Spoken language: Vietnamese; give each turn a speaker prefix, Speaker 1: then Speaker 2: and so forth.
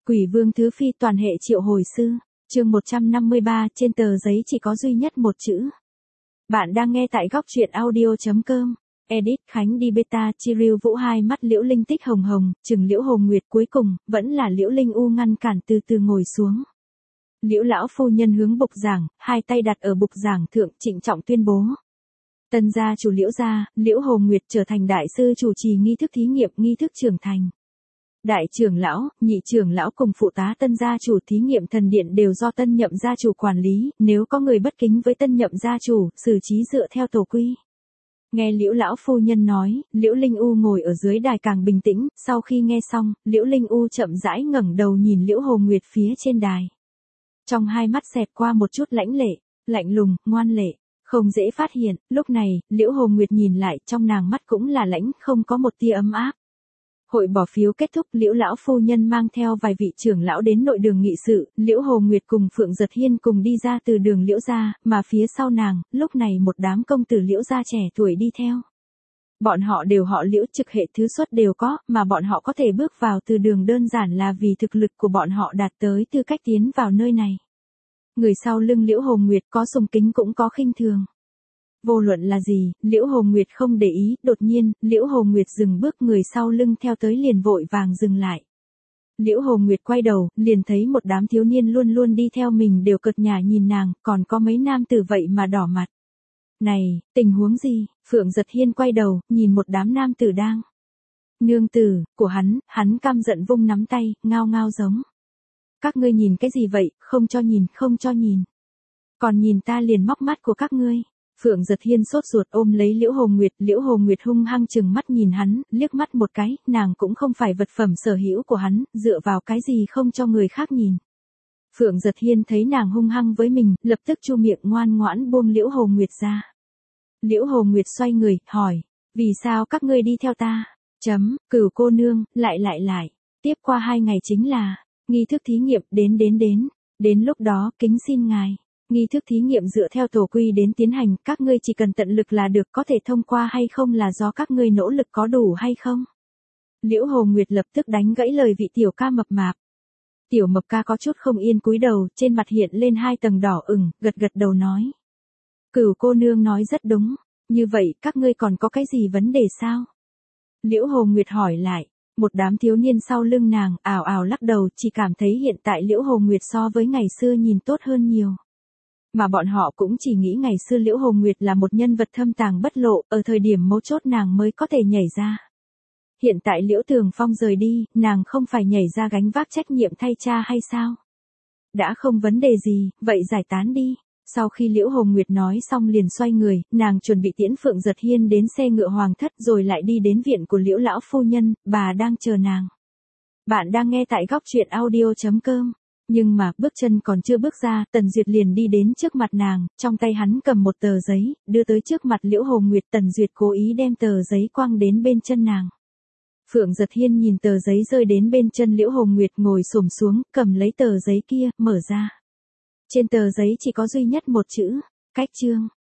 Speaker 1: Quỷ vương thứ phi toàn hệ triệu hồi sư, chương 153, trên tờ giấy chỉ có duy nhất một chữ. Bạn đang nghe tại góc truyện audio.com. Edit Khánh đi beta Chiriu Vũ hai mắt Liễu Linh tích hồng hồng, chừng Liễu Hồng Nguyệt cuối cùng, vẫn là Liễu Linh U ngăn cản từ từ ngồi xuống. Liễu lão phu nhân hướng bục giảng, hai tay đặt ở bục giảng thượng trịnh trọng tuyên bố. Tân gia chủ Liễu gia, Liễu Hồng Nguyệt trở thành đại sư chủ trì nghi thức thí nghiệm nghi thức trưởng thành. Đại trưởng lão, nhị trưởng lão cùng phụ tá tân gia chủ thí nghiệm thần điện đều do tân nhậm gia chủ quản lý, nếu có người bất kính với tân nhậm gia chủ, xử trí dựa theo tổ quy. Nghe Liễu lão phu nhân nói, Liễu Linh U ngồi ở dưới đài càng bình tĩnh, sau khi nghe xong, Liễu Linh U chậm rãi ngẩng đầu nhìn Liễu Hồng Nguyệt phía trên đài. Trong hai mắt xẹt qua một chút lãnh lệ, lạnh lùng, ngoan lệ, không dễ phát hiện, lúc này, Liễu Hồng Nguyệt nhìn lại, trong nàng mắt cũng là lãnh, không có một tia ấm áp. Hội bỏ phiếu kết thúc, Liễu lão phu nhân mang theo vài vị trưởng lão đến nội đường nghị sự, Liễu Hồng Nguyệt cùng Phượng Giật Hiên cùng đi ra từ đường Liễu gia, mà phía sau nàng, lúc này một đám công tử Liễu gia trẻ tuổi đi theo. Bọn họ đều họ Liễu, trực hệ thứ xuất đều có, mà bọn họ có thể bước vào từ đường đơn giản là vì thực lực của bọn họ đạt tới tư cách tiến vào nơi này. Người sau lưng Liễu Hồng Nguyệt có sùng kính cũng có khinh thường. Vô luận là gì, Liễu Hồng Nguyệt không để ý, đột nhiên, Liễu Hồng Nguyệt dừng bước, người sau lưng theo tới liền vội vàng dừng lại. Liễu Hồng Nguyệt quay đầu, liền thấy một đám thiếu niên luôn luôn đi theo mình đều cợt nhả nhìn nàng, còn có mấy nam tử vậy mà đỏ mặt. Này, tình huống gì? Phượng Giật Hiên quay đầu, nhìn một đám nam tử đang. Nương tử, của hắn căm giận vung nắm tay, ngao ngao giống. Các ngươi nhìn cái gì vậy, không cho nhìn, không cho nhìn. Còn nhìn ta liền móc mắt của các ngươi. Phượng Giật Hiên sốt ruột ôm lấy Liễu Hồng Nguyệt hung hăng chừng mắt nhìn hắn, liếc mắt một cái, nàng cũng không phải vật phẩm sở hữu của hắn, dựa vào cái gì không cho người khác nhìn. Phượng Giật Hiên thấy nàng hung hăng với mình, lập tức chu miệng ngoan ngoãn buông Liễu Hồng Nguyệt ra. Liễu Hồng Nguyệt xoay người, hỏi, vì sao các ngươi đi theo ta? Cửu cô nương, lại. Tiếp qua 2 ngày chính là, nghi thức thí nghiệm, đến lúc đó, kính xin ngài. Nghi thức thí nghiệm dựa theo tổ quy đến tiến hành, các ngươi chỉ cần tận lực là được, có thể thông qua hay không là do các ngươi nỗ lực có đủ hay không. Liễu Hồng Nguyệt lập tức đánh gãy lời vị tiểu ca mập mạp. Tiểu mập ca có chút không yên cúi đầu, trên mặt hiện lên 2 tầng đỏ ửng, gật đầu nói. Cửu cô nương nói rất đúng, như vậy các ngươi còn có cái gì vấn đề sao? Liễu Hồng Nguyệt hỏi lại. Một đám thiếu niên sau lưng nàng, ảo ảo lắc đầu, chỉ cảm thấy hiện tại Liễu Hồng Nguyệt so với ngày xưa nhìn tốt hơn nhiều. Mà bọn họ cũng chỉ nghĩ ngày xưa Liễu Hồng Nguyệt là một nhân vật thâm tàng bất lộ, ở thời điểm mấu chốt nàng mới có thể nhảy ra. Hiện tại Liễu Tường Phong rời đi, nàng không phải nhảy ra gánh vác trách nhiệm thay cha hay sao? Đã không vấn đề gì, vậy giải tán đi. Sau khi Liễu Hồng Nguyệt nói xong liền xoay người, nàng chuẩn bị tiễn Phượng Giật Hiên đến xe ngựa hoàng thất rồi lại đi đến viện của Liễu lão phu nhân, bà đang chờ nàng. Bạn đang nghe tại góc truyện audio.com. Nhưng mà, bước chân còn chưa bước ra, Tần Duyệt liền đi đến trước mặt nàng, trong tay hắn cầm một tờ giấy, đưa tới trước mặt Liễu Hồng Nguyệt. Tần Duyệt cố ý đem tờ giấy quăng đến bên chân nàng. Phượng Giật Hiên nhìn tờ giấy rơi đến bên chân Liễu Hồng Nguyệt, ngồi xổm xuống, cầm lấy tờ giấy kia, mở ra. Trên tờ giấy chỉ có duy nhất một chữ, cách chương.